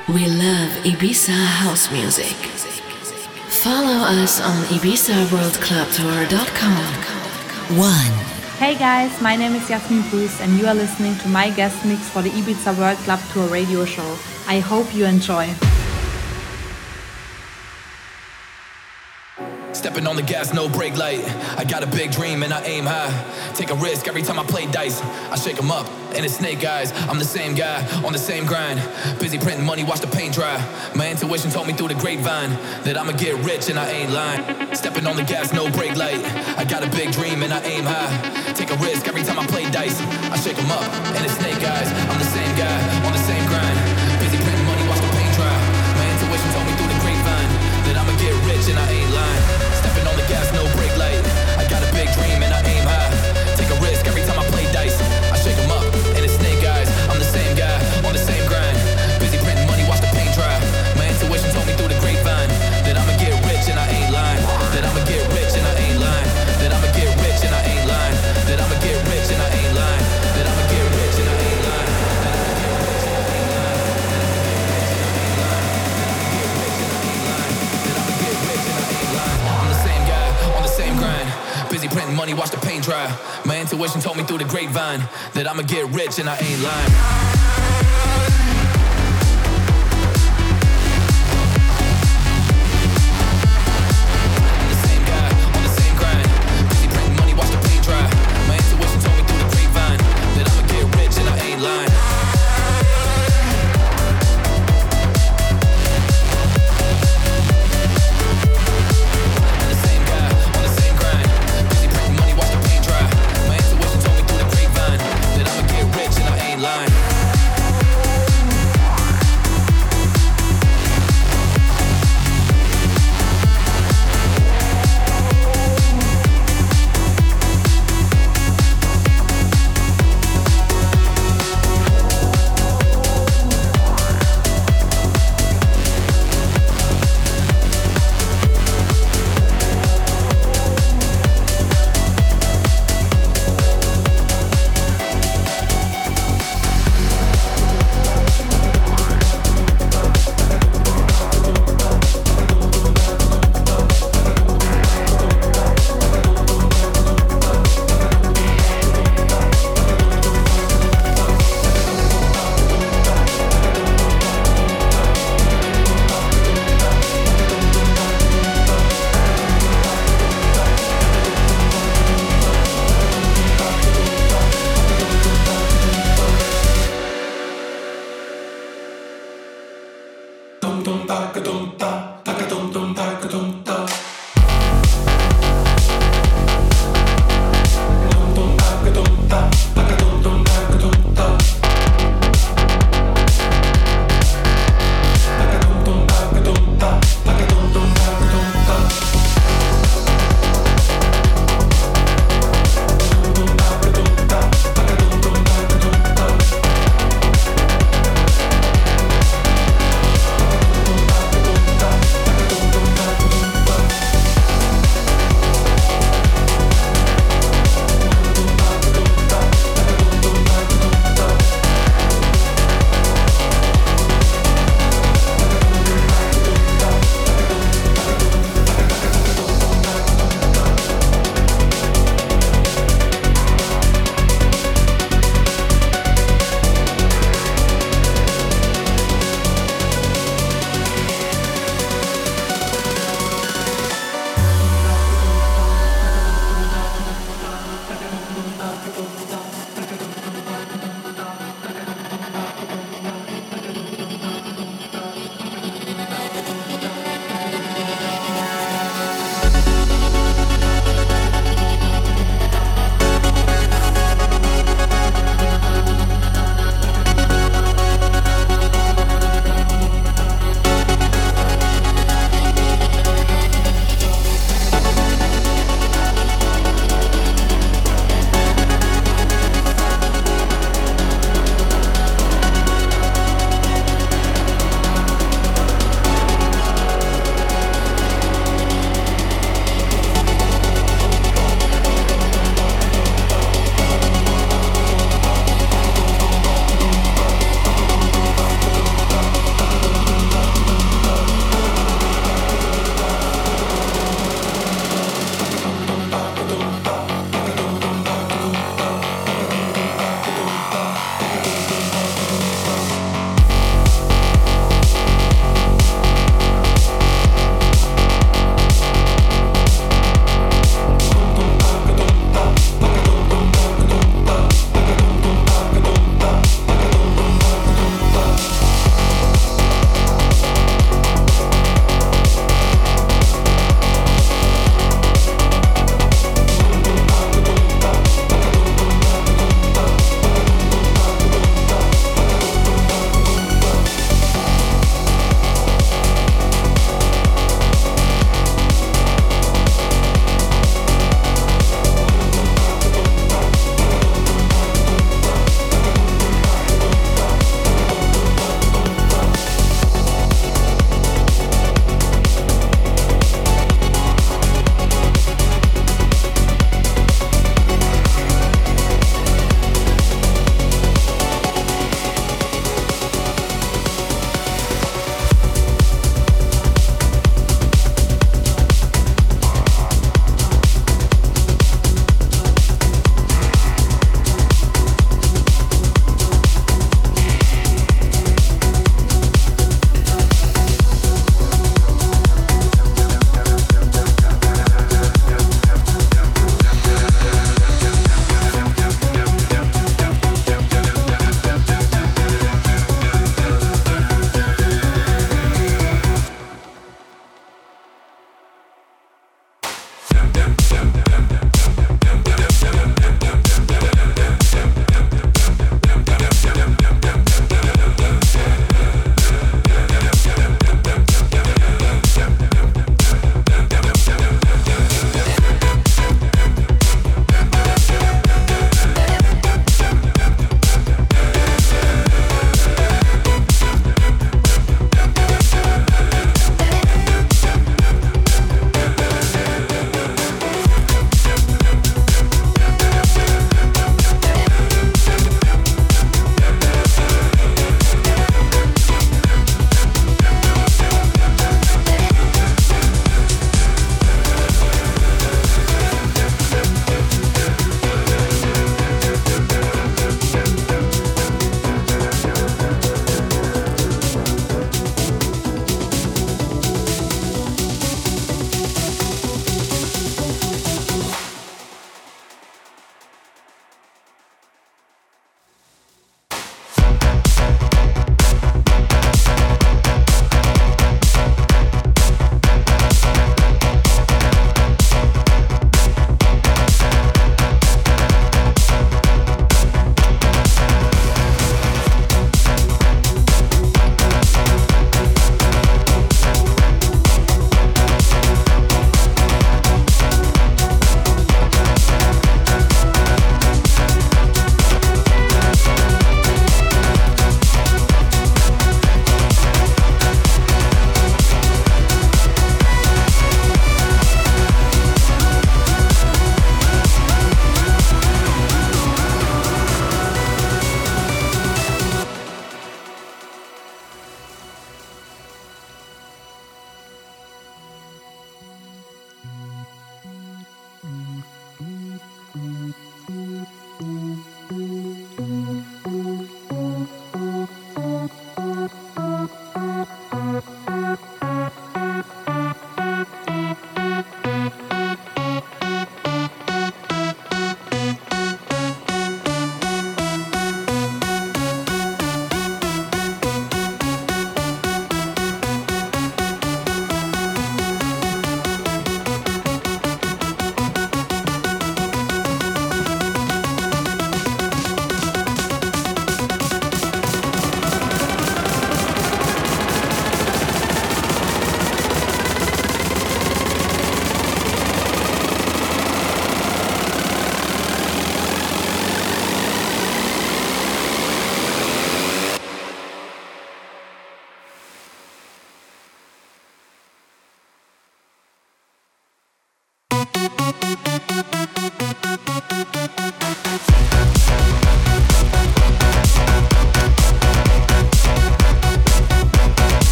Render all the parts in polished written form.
We love Ibiza house music. Follow us on ibizaworldclubtour.com. 1. Hey guys, my name is Jasmin Bruce and you are listening to my guest mix for the Ibiza World Club Tour radio show. I hope you enjoy. Stepping on the gas, no brake light. I got a big dream and I aim high. Take a risk every time I play dice. I shake them up and it's snake eyes. I'm the same guy on the same grind. Busy printing money, watch the paint dry. My intuition told me through the grapevine that I'ma get rich and I ain't lying. Stepping on the gas, no brake light. I got a big dream and I aim high. Take a risk every time I play dice. I shake them up and it's snake eyes. I'm the same guy on the same grind. Busy printing money, watch the paint dry. My intuition told me through the grapevine that I'ma get rich and I ain't lying. Stepping on the gas, no brake light. I got a big dream and I aim high. Take a risk every time I play dice. I shake them up and it's snake eyes. I'm the same guy on the same grind. Busy printing money, watch the paint dry. My intuition told me through the grapevine that I'ma get rich and I ain't lying. That I'ma get rich and I ain't lying. That I'ma get rich and I ain't lying. That I'ma get rich and I ain't lying. That I'ma get rich and I ain't lying. Busy printing money, watch the paint dry. My intuition told me through the grapevine that I'ma get rich and I ain't lying. Line.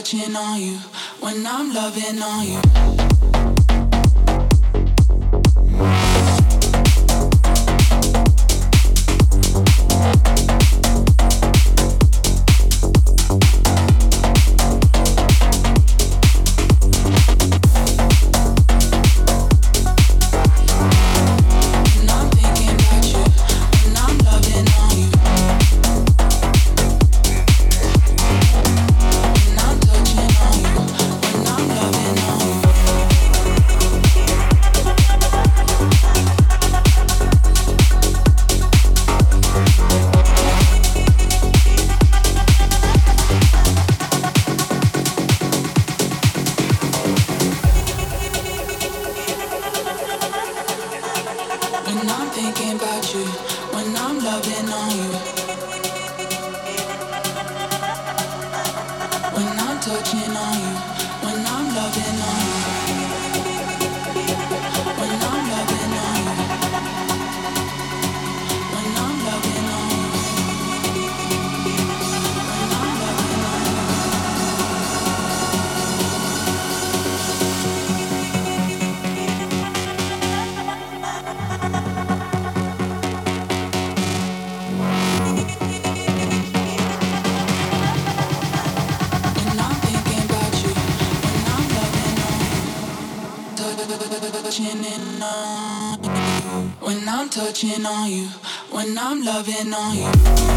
touching on you, when I'm loving on you. When I'm touching on you, when I'm loving on you.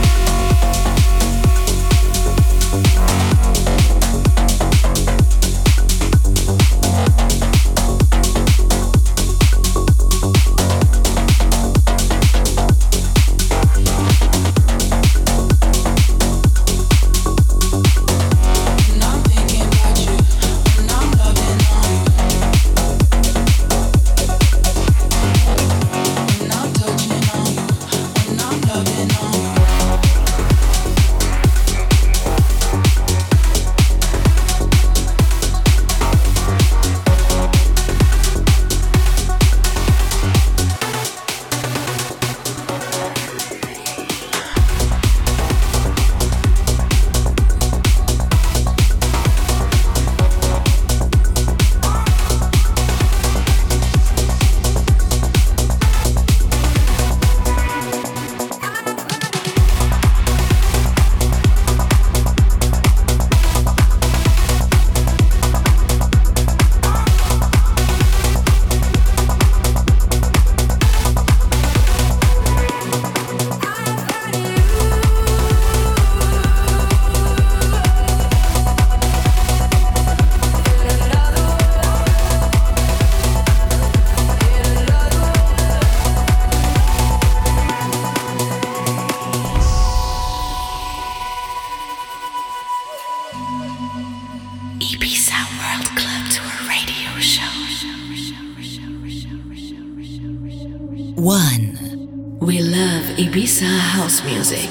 We love Ibiza house music.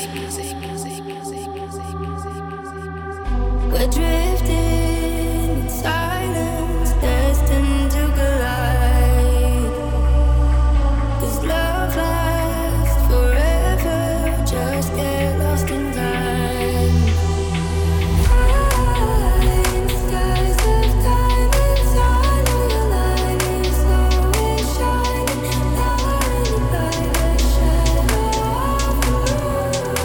We're drifting in silence, destined to collide. 'Cause love lasts forever, just get lost in time. Flying skies of time inside of your light is always shining, blinded by the shadow of the moon.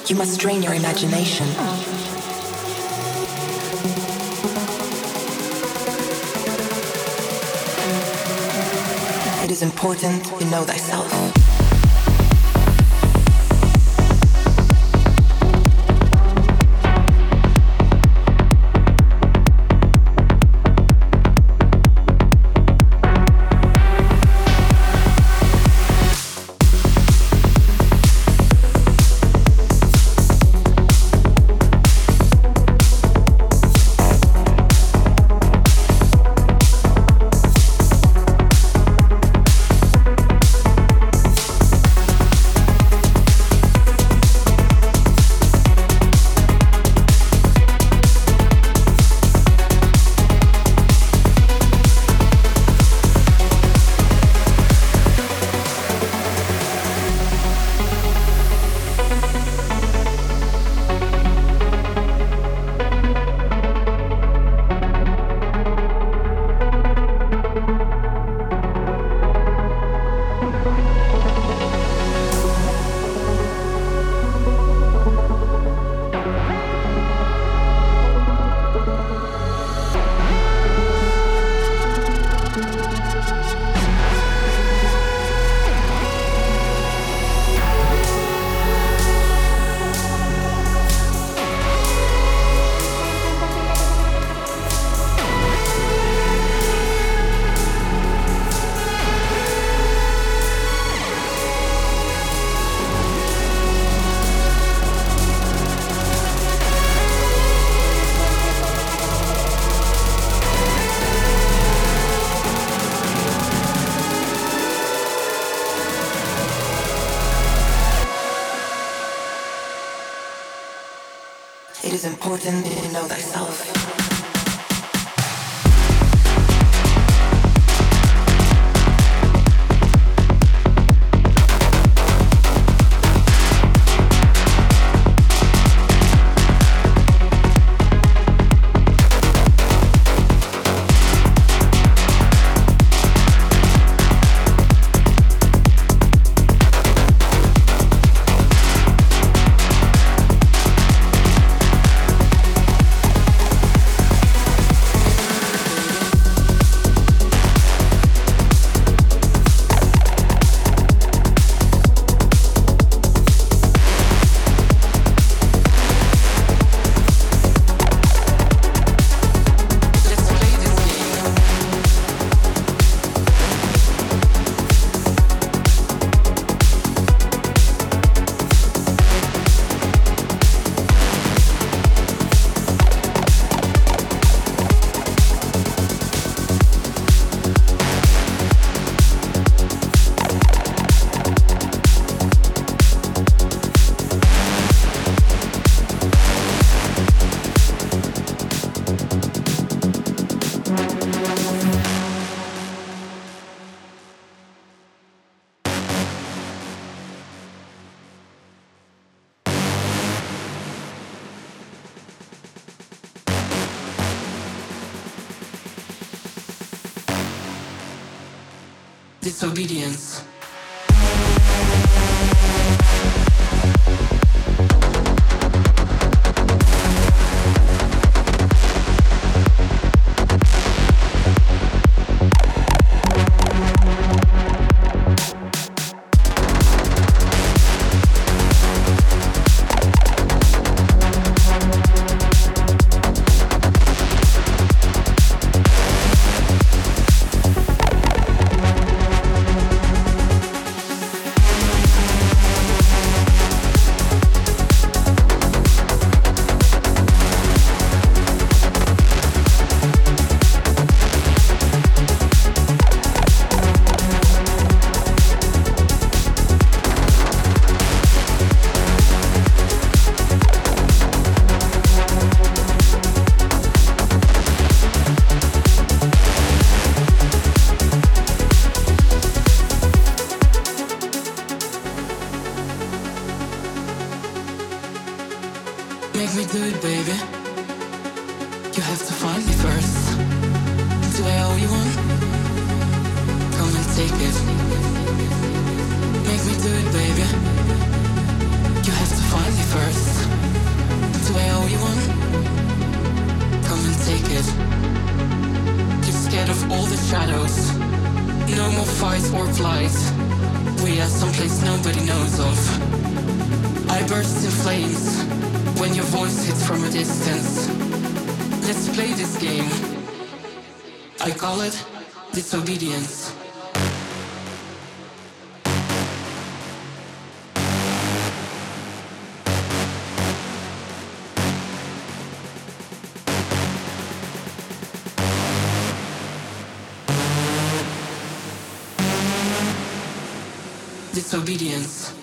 You must strain your imagination. It is important to know thyself. It is important to know thyself. Disobedience. Make me do it, baby. You have to find me first. Do I owe you one? Come and take it. Make me do it, baby. You have to find me first. Do I owe you one? Come and take it. You're scared of all the shadows. No more fight or flight. We are someplace nobody knows of. I burst in flames when your voice hits from a distance. Let's play this game. I call it disobedience. Disobedience.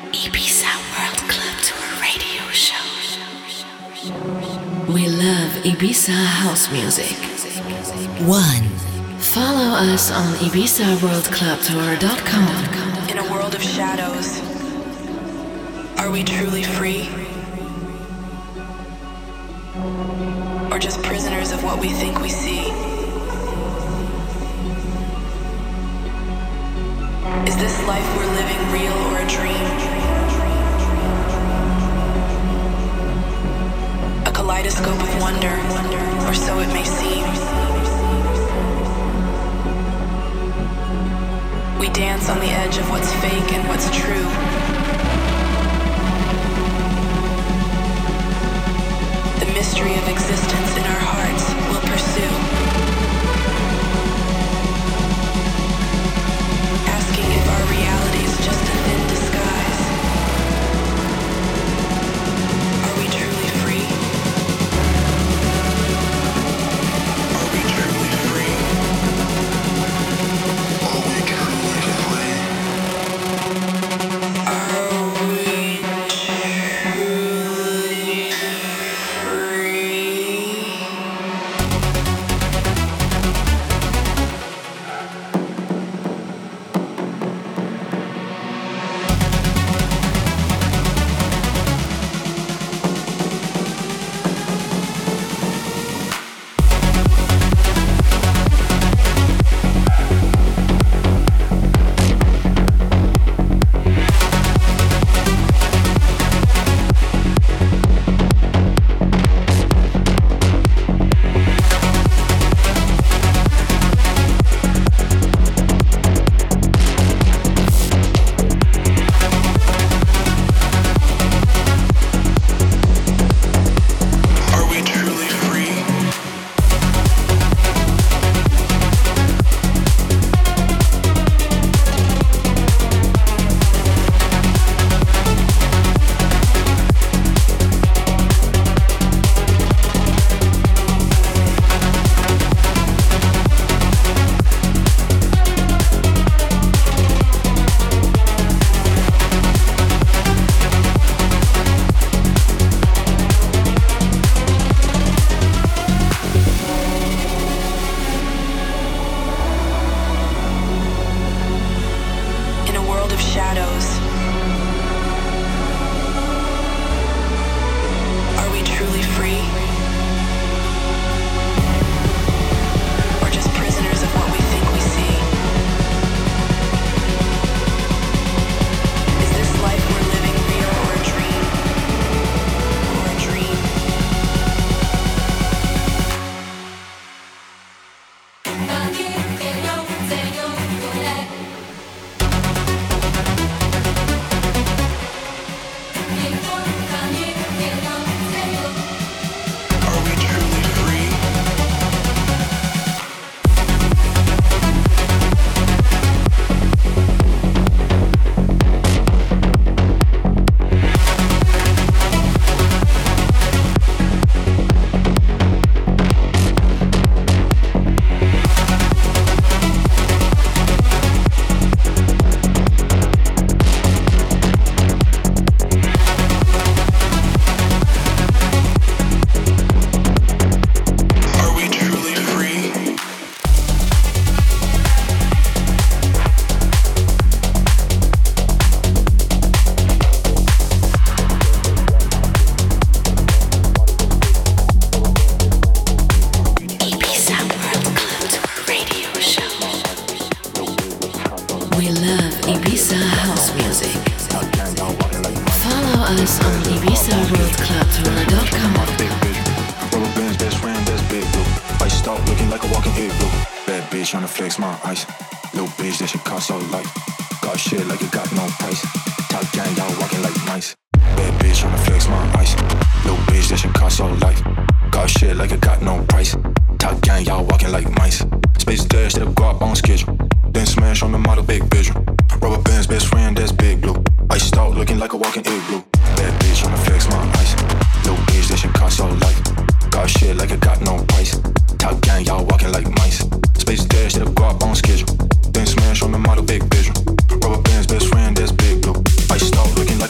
Ibiza World Club Tour radio show. We love Ibiza house music. 1. Follow us on ibizaworldclubtour.com. In a world of shadows, are we truly free? Or just prisoners of what we think we see? Is this life we're living real or a dream? A kaleidoscope of wonder, or so it may seem. We dance on the edge of what's fake and what's true. The mystery of existence in our hearts we'll pursue. Asking if our reality is just a thin disguise. Are we truly free? Are we truly free? Are we truly free? Are we us on ibizaworldclubtour.com. Rubber bands, best friend, that's big blue. Iced out, looking like a walking igloo. Bad bitch tryna flex my ice. Little bitch, that shit cost so light. Got shit like it got no price. Top gang, y'all walking like mice. Bad bitch tryna flex my ice. Little bitch, that shit cost so light. Got shit like it got no price. Top gang, y'all walking like mice. Space dash, that'll go up on schedule. Then smash on the model, big visual. Rubber bands, best friend, that's big blue. Iced out, looking like a walking igloo. Bad bitch tryna flex my ice. Little bitch, that shit cost so light. Got shit like it got no price. Top gang, y'all walking like mice. Space dash, that'll go up on schedule. Then smash on the model, big visual. Rubber bands, best friend, that's big blue. Iced out, looking like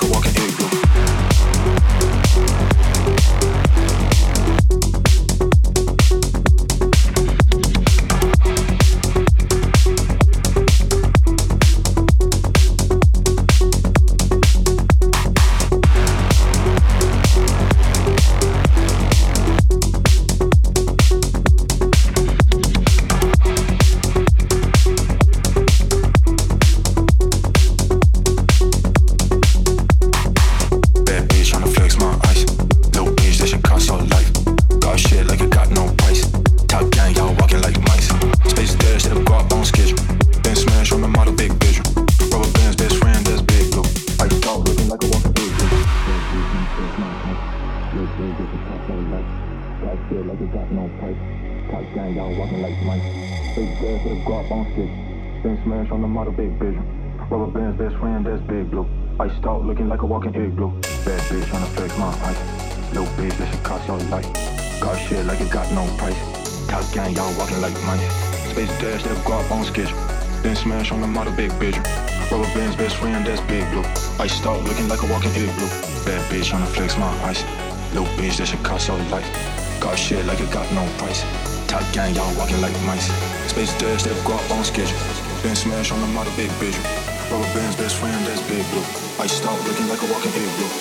that you cost no life. Got shit like it got no price. Top gang, y'all walking like mice. Big gas with a guap on stick. Then smash on the model, big vision. Rubber bands, best friend, that's big blue. Iced out, looking like a walking igloo. Bad bitch tryna flex my ice. Little bitch, that shit cost your life. Got shit like it got no price. Top gang, y'all walking like mice. Space dash, that guap on sketch. Then smash on the model, big vision. Rubber bands, best friend, that's big blue. Iced out, looking like a walking igloo. Bad bitch tryna flex my ice. Little bitch, that shit cost your life. Got shit like it got no price. Top gang, y'all walking like mice. Space dash, that guap on sketch. Then smash on the model, big vision. Rubber bands, best friend, that's big blue. Iced out, looking like a walking igloo.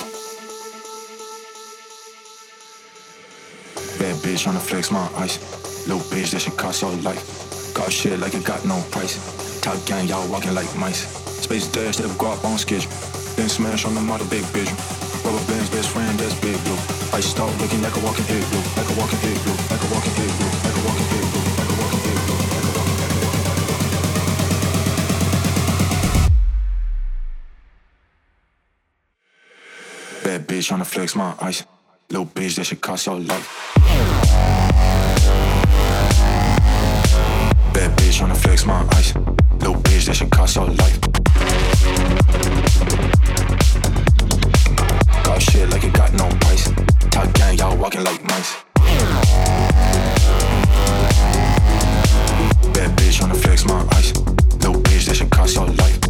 Bad bitch tryna flex my ice. Little bitch, that shit cost your life. Got shit like it got no price. Top gang, y'all walking like mice. Space dash, that guap on sketch. Then smash on the model, big vision. Rubber bands, best friend, that's big blue. Iced out, looking like a walking igloo. Like a walking igloo, like a walking igloo, like a walking igloo, like a walking igloo, like a walking igloo. Bad bitch tryna flex my ice. Little bitch, that shit cost your life. Bad bitch tryna flex my ice. Little bitch, that shit cost your life. Got shit like it got no price. Top gang, y'all walking like mice. Bad bitch tryna flex my ice. Little bitch, that shit cost your life.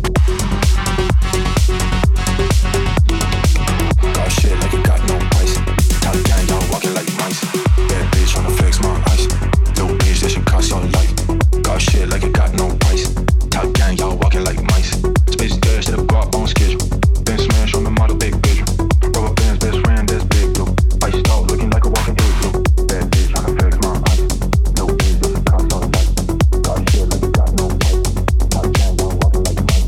Got shit like it got no price. Top gang, y'all walking like mice. Bad bitch tryna flex my ice. Little bitch, that shit cost your life. Got shit like it got no price. Top gang, y'all walking like mice. Space dash to the guap on schedule. Then smash on the model, big vision. Rubber bands, best friend, that's big blue. Iced out, looking like a walking igloo. Bad bitch tryna flex my ice. Little bitch, that shit cost your life. Got shit like it got no price. Top gang, y'all walking like mice.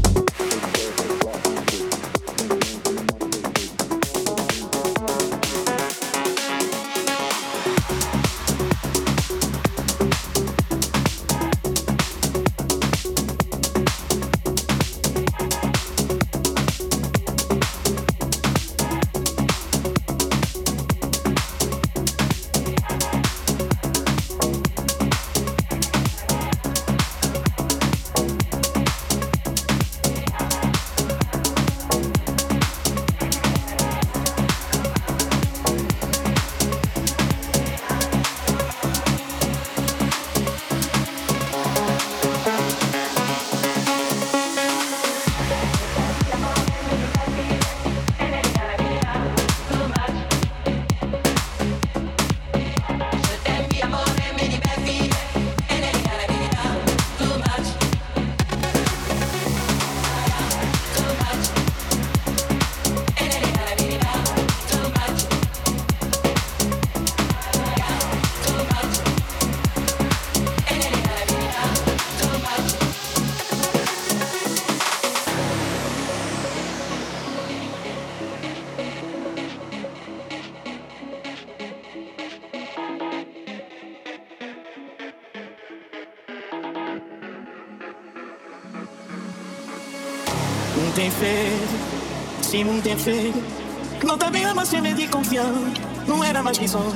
Não tem fedo, sim, não tem fedo. Não tá bem, mas você me de confiar. Não era mais que sonho.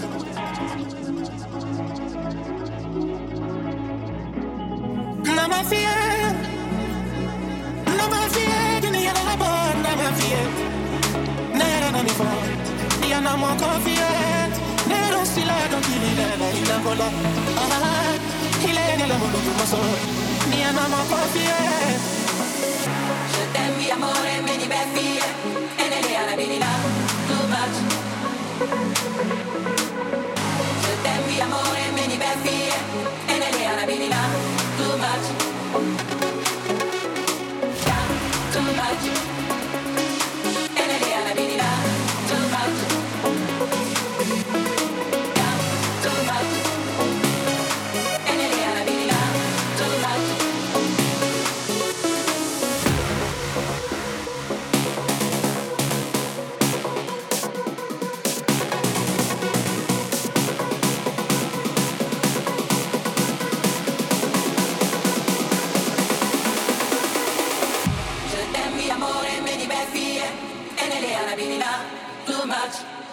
Não me fiel, que nem era na boa, não me fiel. Não era na minha voz, e eu não me confiei. Não era um cilado que ele era, e não colou. Ele era o mundo que passou, e eu não me confiei. Je t'aime, mi amore, meni befie, e nelle arabini là, too much. Je t'aime, mi amore, meni befie, e nelle arabini là, too much. Yeah, too much. E nelle arabini là, too much. Yeah, too much. E nelle arabini là, too much. Too much.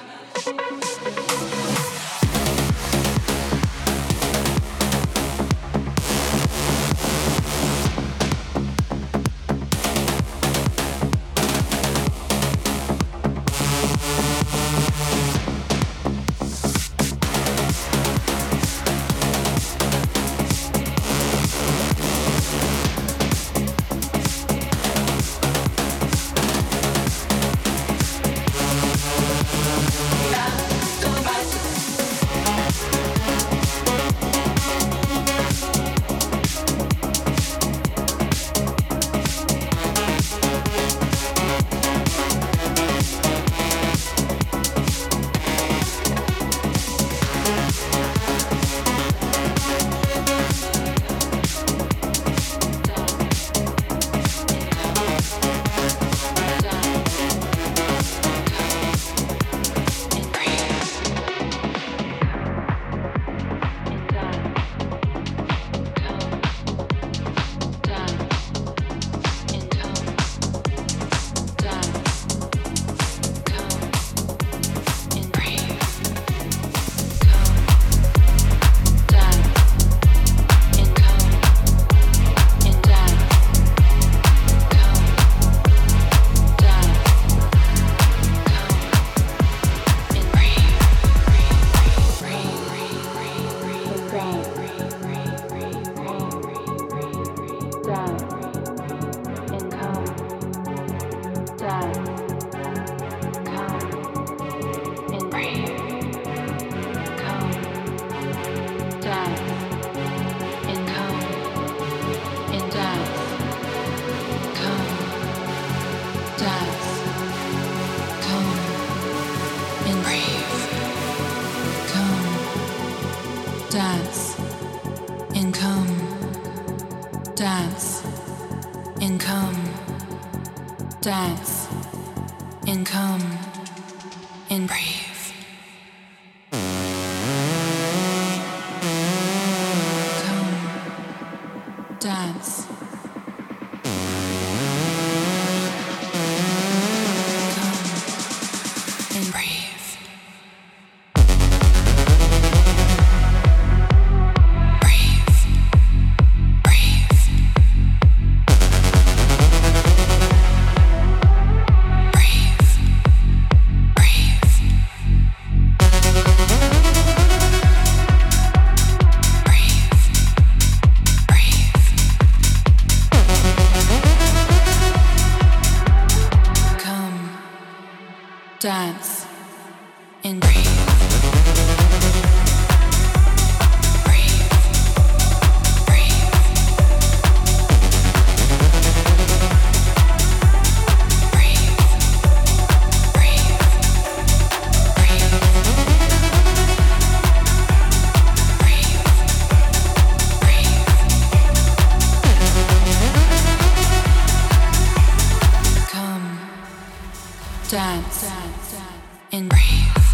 dance, and come, dance, and come, and breathe. Come, dance. Dance and breathe. Dance and breathe.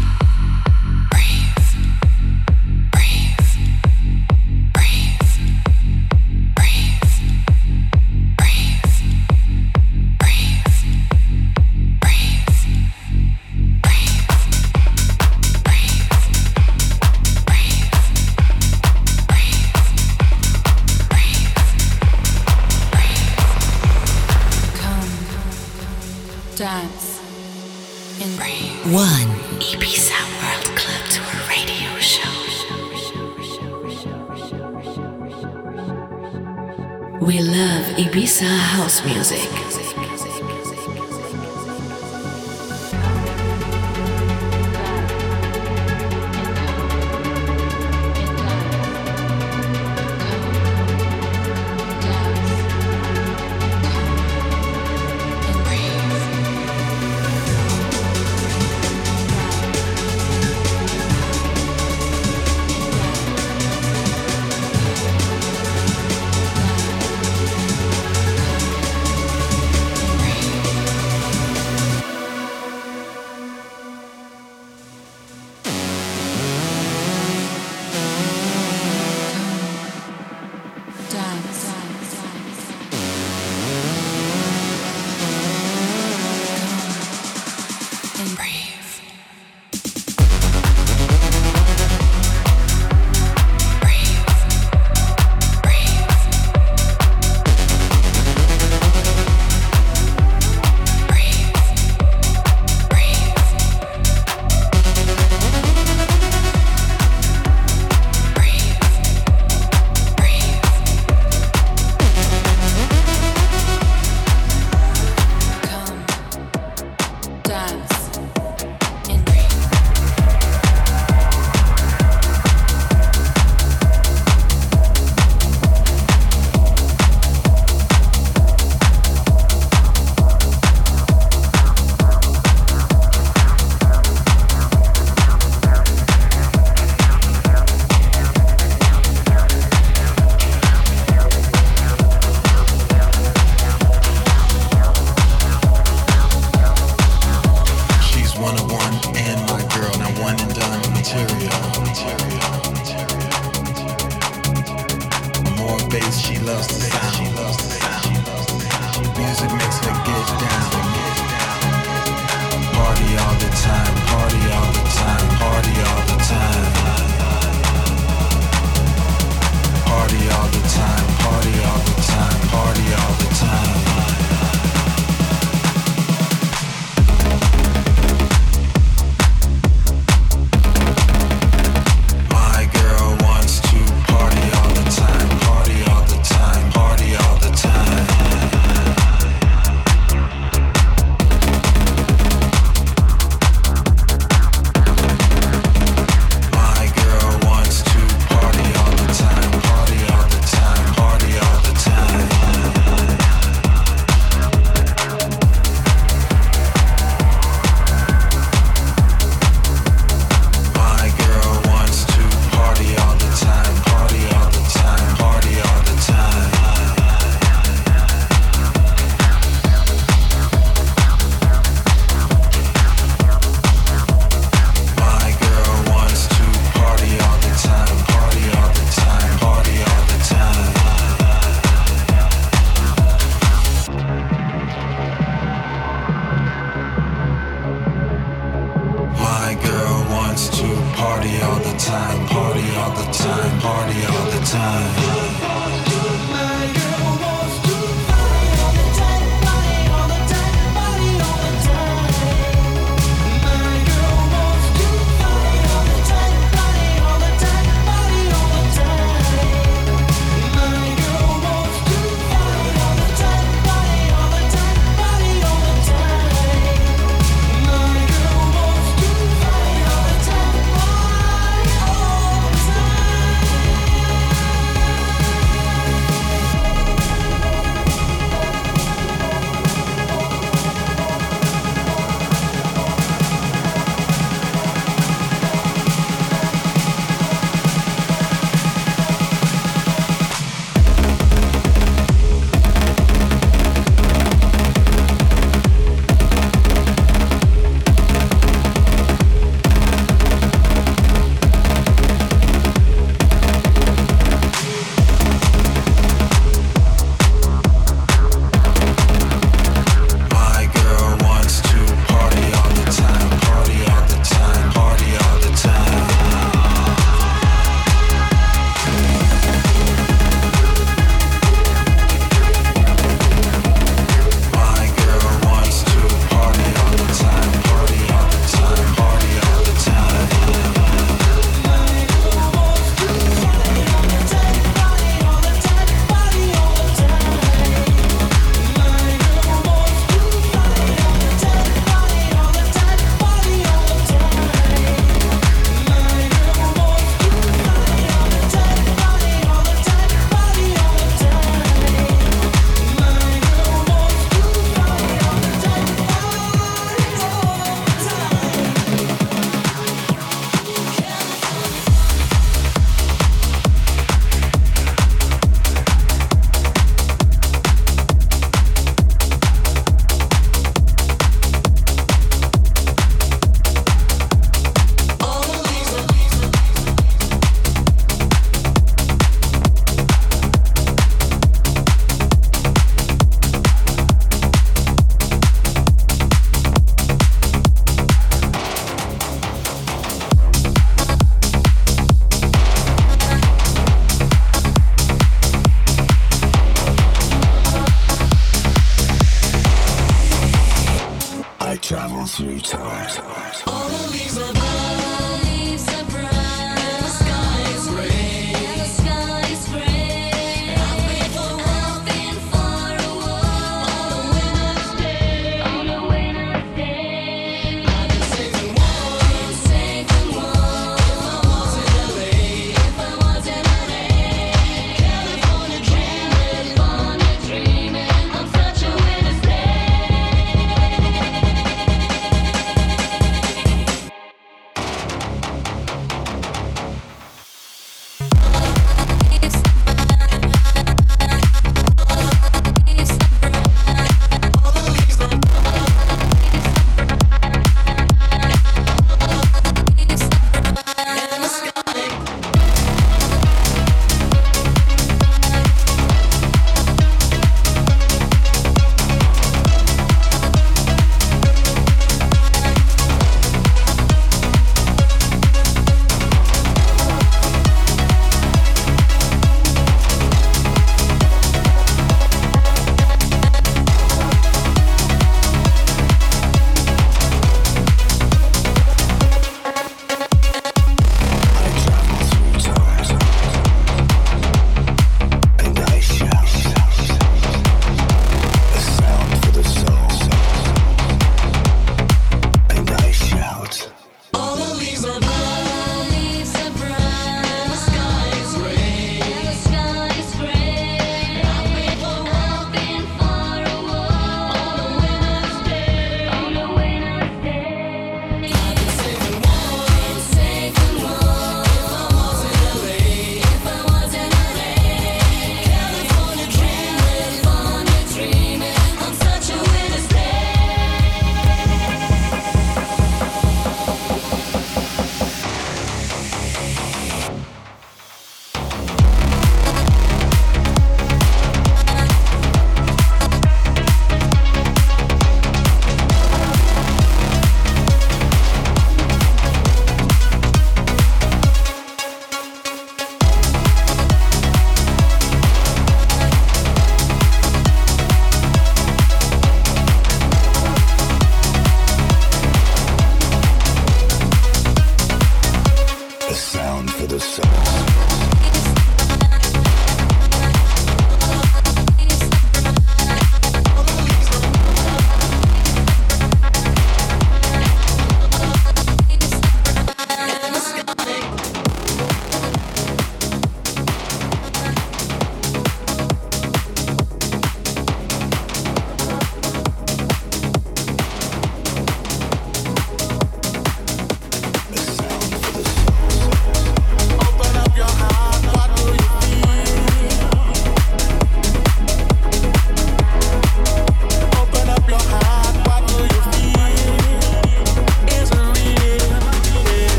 Dance and breathe. One Ibiza World Club Tour radio show. We love Ibiza house music. time, party all the time, party all the time.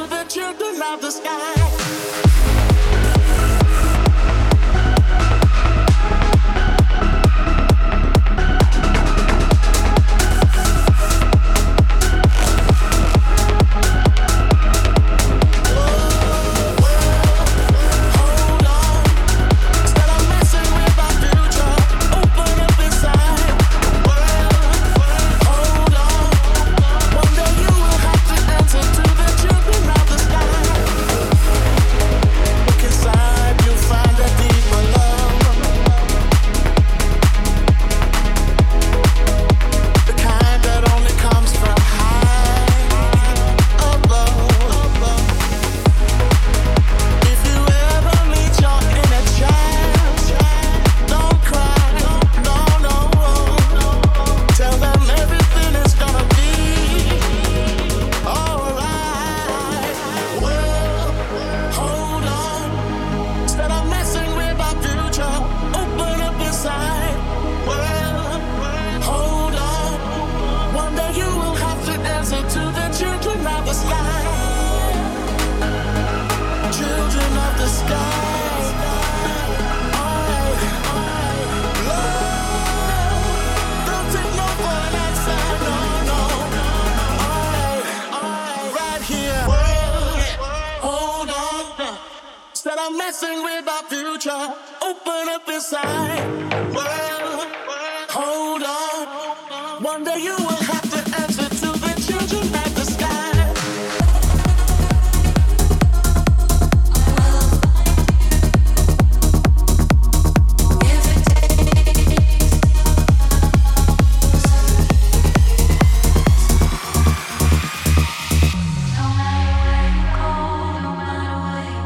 the children of the sky.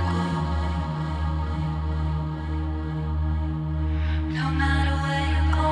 No matter where you go.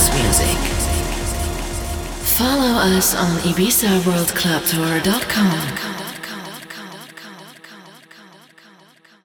house music. Follow us on ibizaworldclubtour.com.